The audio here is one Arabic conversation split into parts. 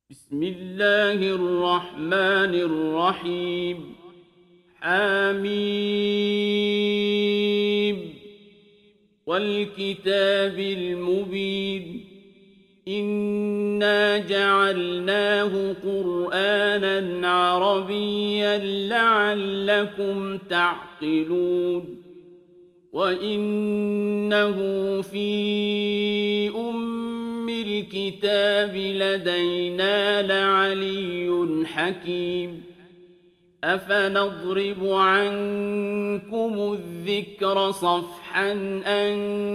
بسم الله الرحمن الرحيم حميم والكتاب المبين إنا جعلناه قرآنا عربيا لعلكم تعقلون وإنه في الكتاب لدينا لعلي حكيم أفنضرب عنكم الذكر صفحا أن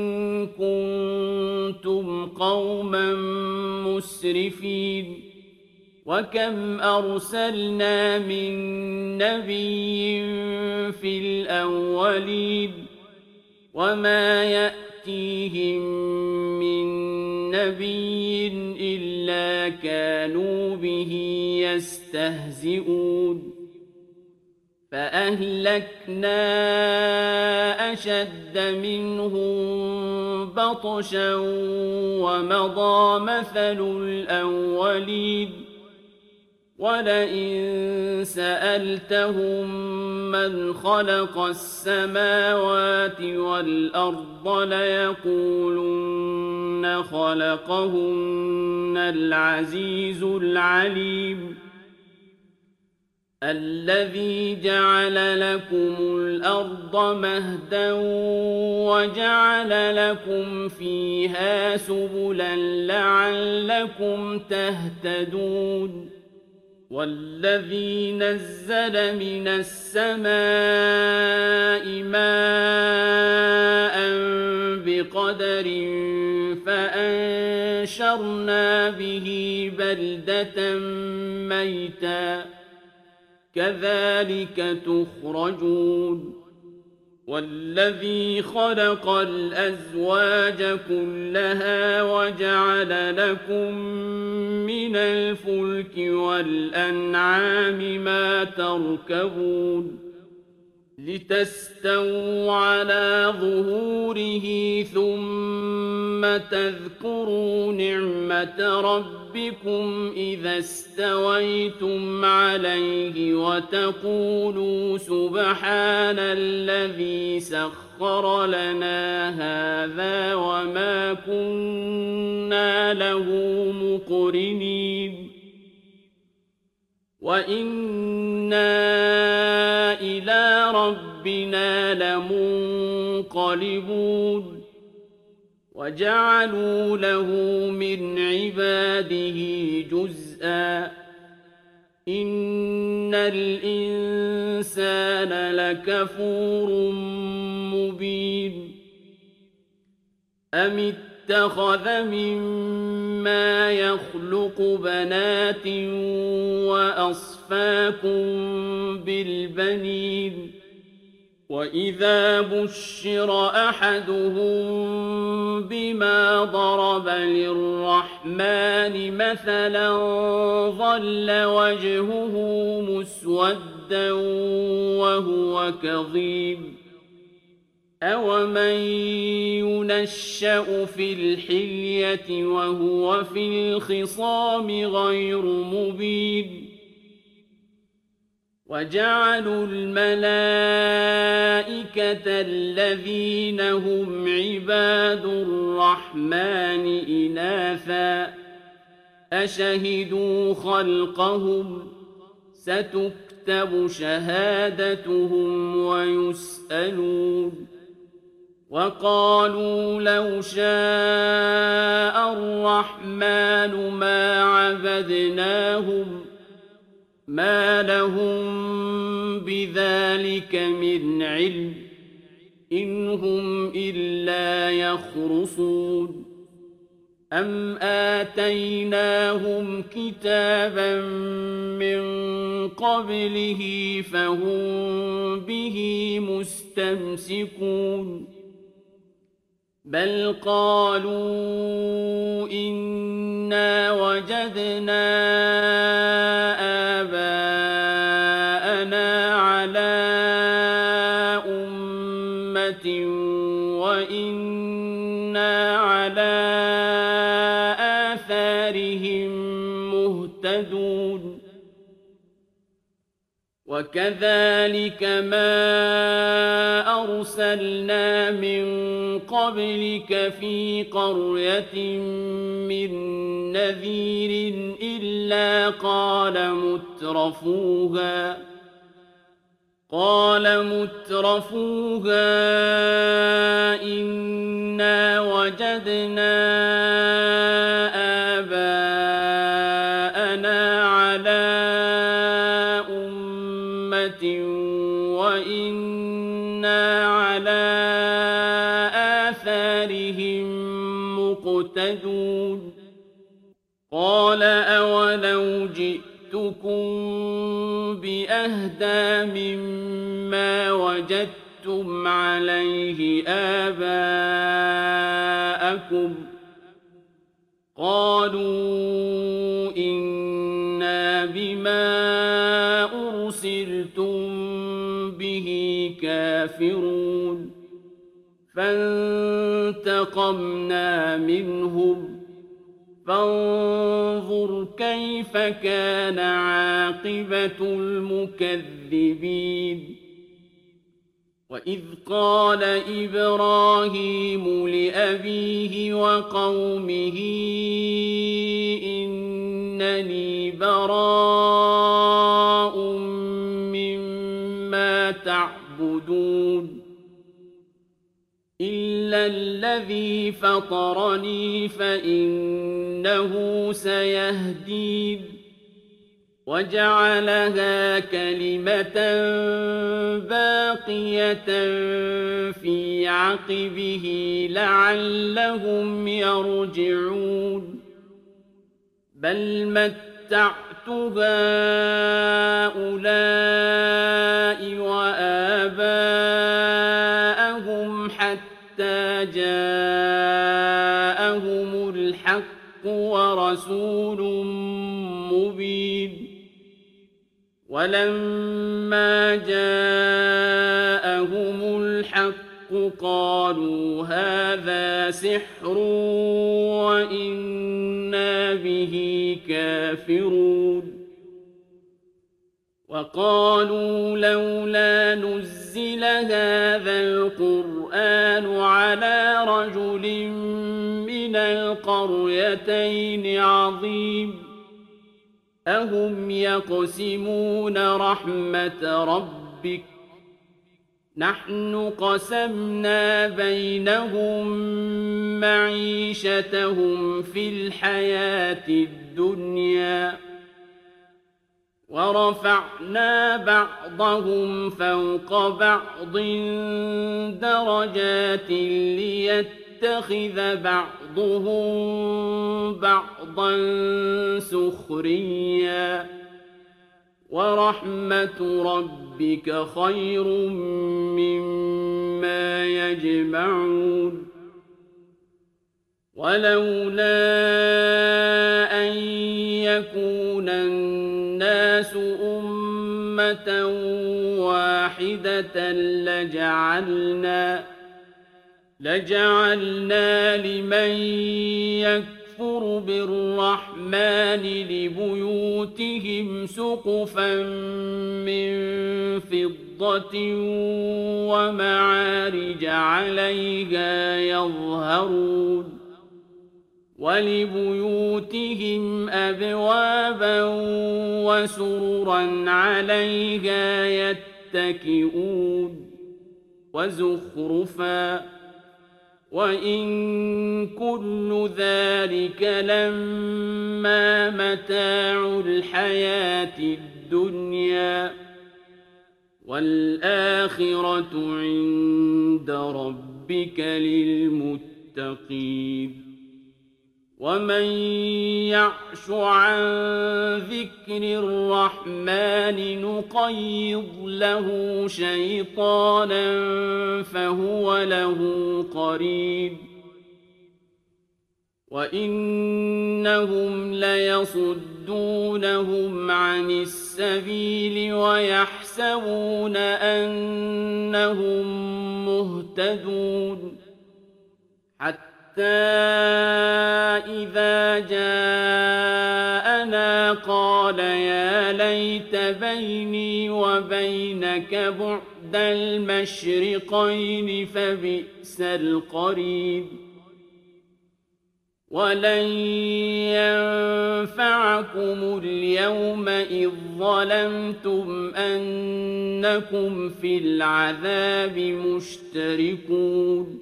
كنتم قوما مسرفين وكم أرسلنا من نبي في الأولين وما يأتيهم من نبي إلا كانوا به يستهزئون فأهلكنا أشد منهم بطشا ومضى مثل الأولين ولئن سألتهم من خلق السماوات والأرض ليقولن خلقهن العزيز العليم الذي جعل لكم الأرض مهدا وجعل لكم فيها سبلا لعلكم تهتدون والذي نزل من السماء ماء بقدر فأنشرنا به بلدة ميتا كذلك تخرجون والذي خلق الأزواج كلها وجعل لكم من الفلك والأنعام ما تركبون لتستووا على ظهوره ثم تذكروا نعمة ربكم إذا استويتم عليه وتقولوا سبحان الذي سخر لنا هذا وما كنا له مقرنين وإنا إلى ربنا لمنقلبون وجعلوا له من عباده جزءا إن الإنسان لكفور مبين أم اتخذ مما يخلق بنات وأصفاكم بالبنين وإذا بشر أحدهم بما ضرب للرحمن مثلا ظل وجهه مسودا وهو كظيم أومن ينشأ في الحلية وهو في الخصام غير مبين وجعلوا الملائكة الذين هم عباد الرحمن إناثا أشهدوا خلقهم ستكتب شهادتهم ويسألون وقالوا لو شاء الرحمن ما عبدناهم ما لهم بذلك من علم إن هم إلا يخرصون أم آتيناهم كتابا من قبله فهم به مستمسكون بل قالوا إنا وجدنا آباءنا على أمة وإنا على آثارهم مهتدون مهتدون وكذلك ما أرسلنا من قبلك في قرية من نذير إلا قال مترفوها إنا وجدنا آباءنا على أمة وإنا على آثارهم مقتدون قال أولو جئتكم بأهدى مما وجدتم عليه آباءكم قالوا إنا بما أرسلتم به كافرون فانتقمنا منهم فانظر كيف كان عاقبة المكذبين وإذ قال إبراهيم لأبيه وقومه إنني براء مما تعبدون إلا الذي فطرني فإنه سيهدين وجعلها كلمة باقية في عقبه لعلهم يرجعون بل متعت هؤلاء وآباءهم حتى جاءهم الحق ورسول مبين ولما جاءهم الحق قالوا هذا سحر وإنا به كافرون وقالوا لولا نزل هذا القرآن على رجل من القريتين عظيم أهم يقسمون رحمة ربك نحن قسمنا بينهم معيشتهم في الحياة الدنيا ورفعنا بعضهم فوق بعض درجات ليتخذ بعضهم بعضا سخريا ورحمة ربك خير مما يجمعون ولولا أن يكون الناس أمة واحدة لجعلنا لمن يكفر بالرحمن لبيوتهم سقفا من فضة ومعارج عليها يظهرون ولبيوتهم أبوابا وسررا عليها يتكئون وزخرفا وإن كل ذلك لما متاع الحياة الدنيا والآخرة عند ربك للمتقين ومن يعش عن ذكر الرحمن نقيض له شيطانا فهو له قرين وإنهم ليصدونهم عن السبيل ويحسبون أنهم مهتدون حتى إذا جاءنا قال يا ليت بيني وبينك بعد المشرقين فبئس القرين ولن ينفعكم اليوم إذ ظلمتم أنكم في العذاب مشتركون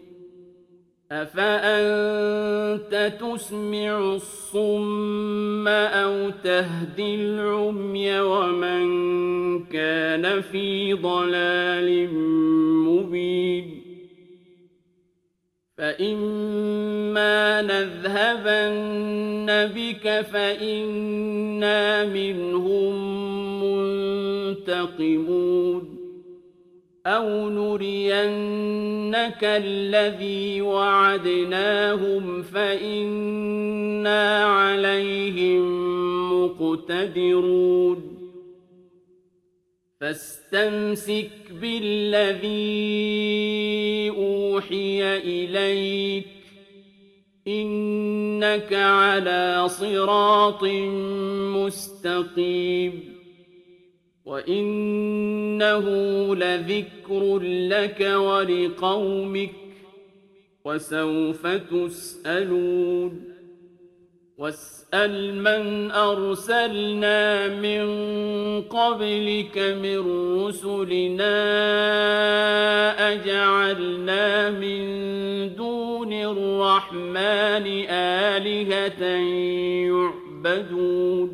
أفأنت تسمع الصم أو تهدي العمي ومن كان في ضلال مبين فإما نذهبن بك فإنا منهم منتقمون أو نرينك الذي وعدناهم فإنا عليهم مقتدرون فاستمسك بالذي أوحي إليك إنك على صراط مستقيم وإنه لذكر لك ولقومك وسوف تسألون واسأل من أرسلنا من قبلك من رسلنا أجعلنا من دون الرحمن آلهة يعبدون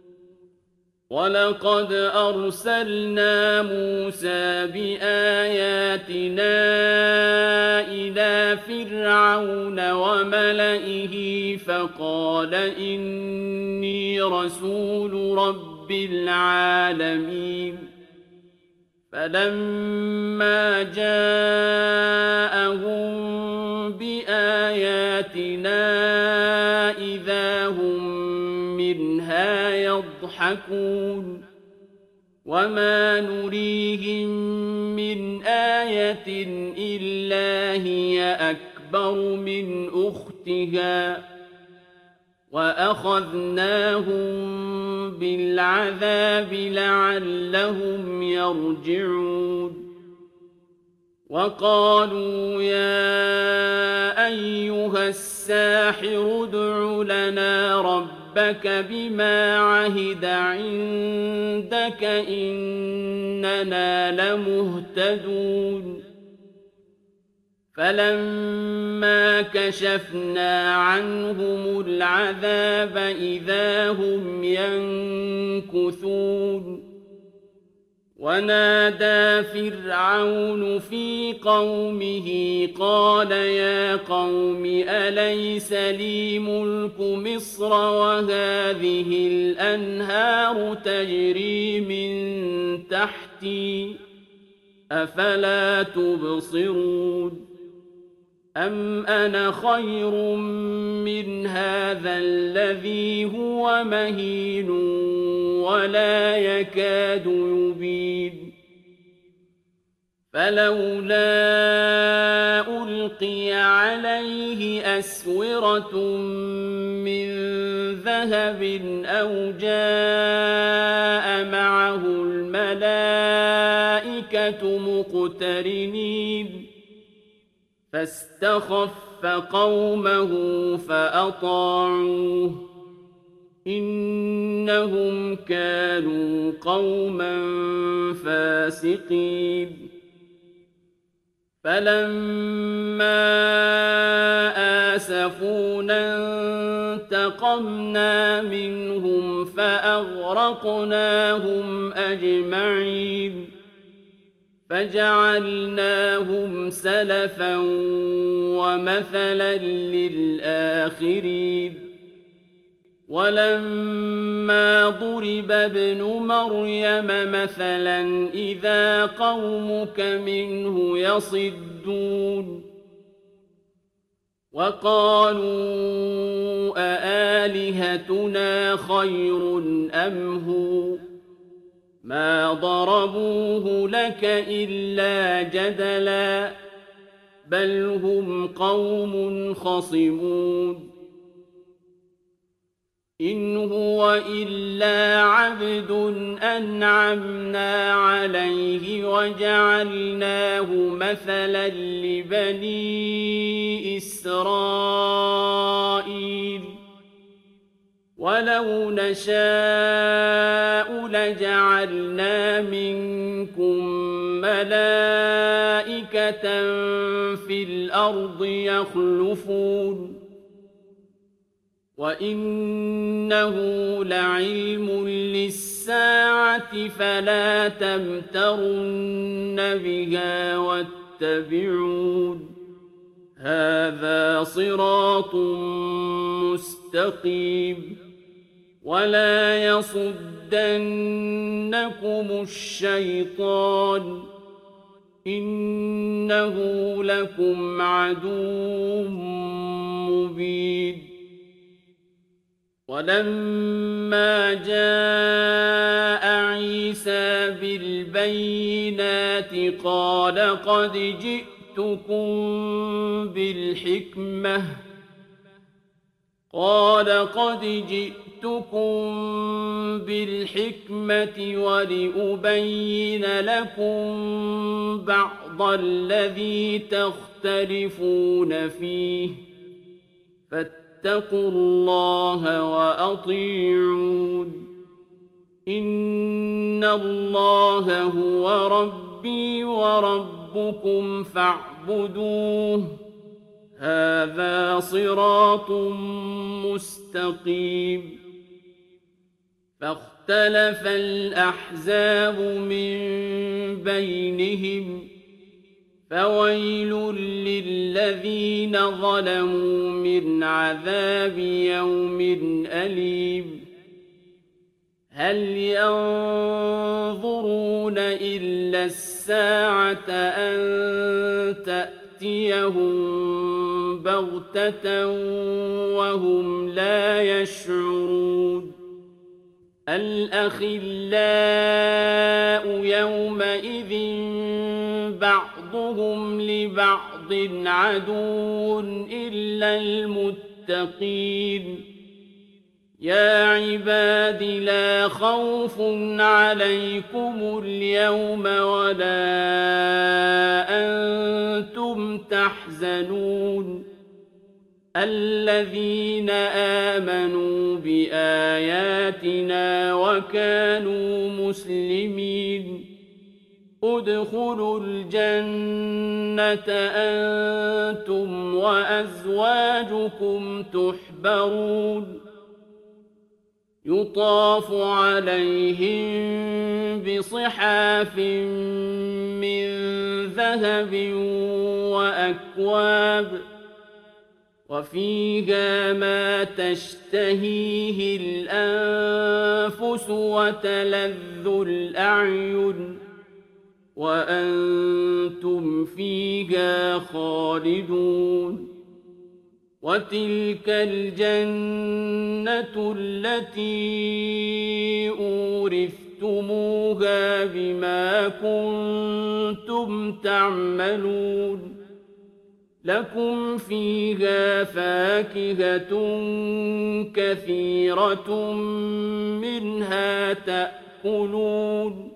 ولقد أرسلنا موسى بآياتنا إلى فرعون وملئه فقال إني رسول رب العالمين فلما جاءهم بآياتنا إذا هم منها يضحكون وما نريهم من آية إلا هي أكبر من أختها وأخذناهم بالعذاب لعلهم يرجعون وقالوا يا أيها الساحر ادع لنا ربك بما عهد عندك إننا لمهتدون فلما كشفنا عنهم العذاب إذا هم ينكثون ونادى فرعون في قومه قال يا قوم أليس لي ملك مصر وهذه الأنهار تجري من تحتي أفلا تبصرون أم أنا خير من هذا الذي هو مهين ولا يكاد يبين فلولا ألقي عليه أسورة من ذهب أو جاء معه الملائكة مقترنين فاستخف قومه فأطاعوه إنهم كانوا قوما فاسقين فلما آسفونا انتقمنا منهم فأغرقناهم أجمعين فجعلناهم سلفا ومثلا للآخرين ولما ضرب ابن مريم مثلا إذا قومك منه يصدون وقالوا أآلهتنا خير أم هو ما ضربوه لك إلا جدلا بل هم قوم خصمون إن هو إلا عبد أنعمنا عليه وجعلناه مثلا لبني إسرائيل ولو نشاء لجعلنا منكم ملائكة في الأرض يخلفون وإنه لعلم للساعة فلا تمترن بها واتبعون هذا صراط مستقيم ولا يصدنكم الشيطان إنه لكم عدو مبين ولما جاء عيسى بالبينات قال قد جئتكم بالحكمة ولأبين لكم بعض الذي تختلفون فيه فاتقوا الله وأطيعون إن الله هو ربي وربكم فاعبدوه هذا صراط مستقيم فاختلف الأحزاب من بينهم فويل للذين ظلموا من عذاب يوم أليم هل ينظرون إلا الساعة أن تأتيهم بغتة وهم لا يشعرون الأخلاء يومئذ بعضهم لبعض عدو إلا المتقين يا عباد لا خوف عليكم اليوم ولا أنتم تحزنون الذين آمنوا بآياتنا وكانوا مسلمين ادخلوا الجنة أنتم وأزواجكم تحبرون يطاف عليهم بصحاف من ذهب وأكواب وفيها ما تشتهيه الأنفس وتلذ الأعين وأنتم فيها خالدون وتلك الجنة التي أورثتموها بما كنتم تعملون لكم فيها فاكهة كثيرة منها تأكلون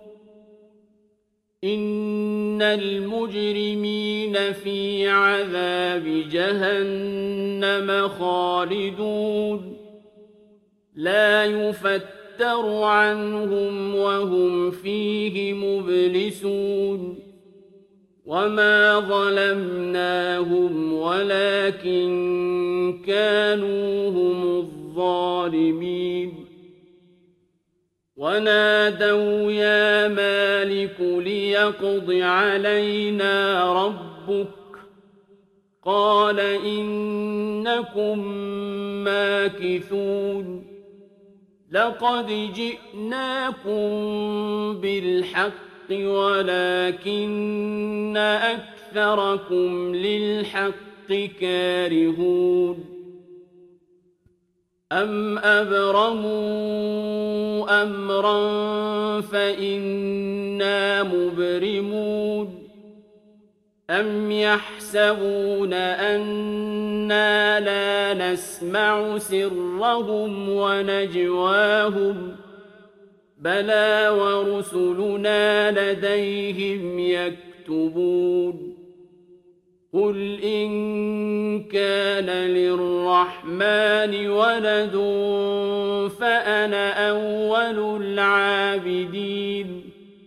إن المجرمين في عذاب جهنم خالدون لا يفتر عنهم وهم فيه مبلسون وما ظلمناهم ولكن كانوا هم الظالمين ونادوا يا مالك ليقض علينا ربك قال إنكم ماكثون لقد جئناكم بالحق ولكن أكثركم للحق كارهون أم أبرموا أمرا فإنا مبرمون أَمْ يَحْسَبُونَ أَنَّا لَا نَسْمَعُ سِرَّهُمْ وَنَجْوَاهُم ۚ بَلَىٰ وَرُسُلُنَا لَدَيْهِمْ يَكْتُبُونَ قُلْ إِن كَانَ لِلرَّحْمَٰنِ وَلَدٌ فَأَنَا أَوَّلُ الْعَابِدِينَ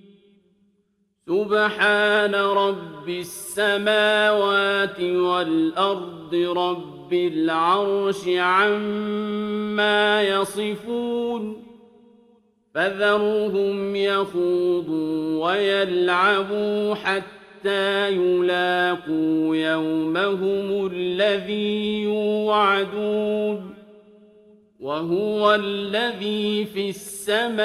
سُبْحَانَ رَبِّ السَّمَاوَاتِ وَالْأَرْضِ رَبِّ الْعَرْشِ عَمَّا يَصِفُونَ فَذَرْهُمْ يَخُوضُوا وَيَلْعَبُوا حَتَّىٰ يُلَاقُوا يَوْمَهُمُ الَّذِي يُوعَدُونَ وَهُوَ الَّذِي فِي السَّمَاءِ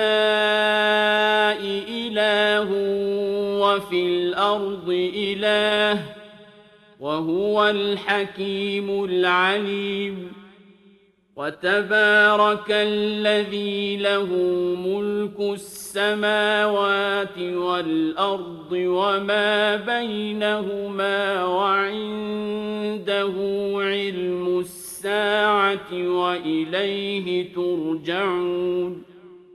إِلَٰهٌ وَفِي الْأَرْضِ إِلَٰهٌ ۚ وَهُوَ الْحَكِيمُ الْعَلِيمُ وَتَبَارَكَ الَّذِي لَهُ مُلْكُ السَّمَاوَاتِ وَالْأَرْضِ وَمَا بَيْنَهُمَا وَعِندَهُ عِلْمُ السَّاعَةِ وَإِلَيْهِ تُرْجَعُونَ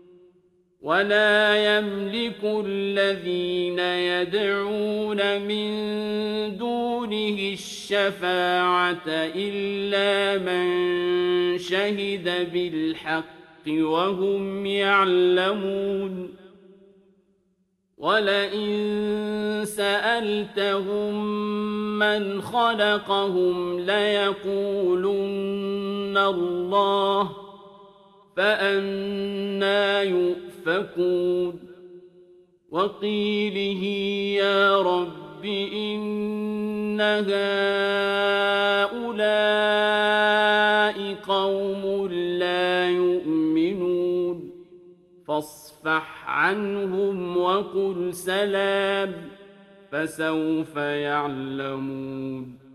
وَلَا يَمْلِكُ الَّذِينَ يَدْعُونَ مِن دُونِهِ الشَّفَاعَةَ إِلَّا مَن شَهِدَ بِالْحَقِّ وَهُمْ يَعْلَمُونَ وَلَئِن سَأَلْتَهُم مَّنْ خَلَقَهُمْ لَيَقُولُنَّ اللَّهُ فَأَنَّىٰ يُؤْفَكُونَ وَقِيلِهِ يَا رَبِّ إِنَّ هَٰؤُلَاءِ قَوْمٌ لَّا يُؤْمِنُونَ فَاصْفَحْ عَنْهُمْ وَقُلْ سَلَامٌ فَسَوْفَ يَعْلَمُونَ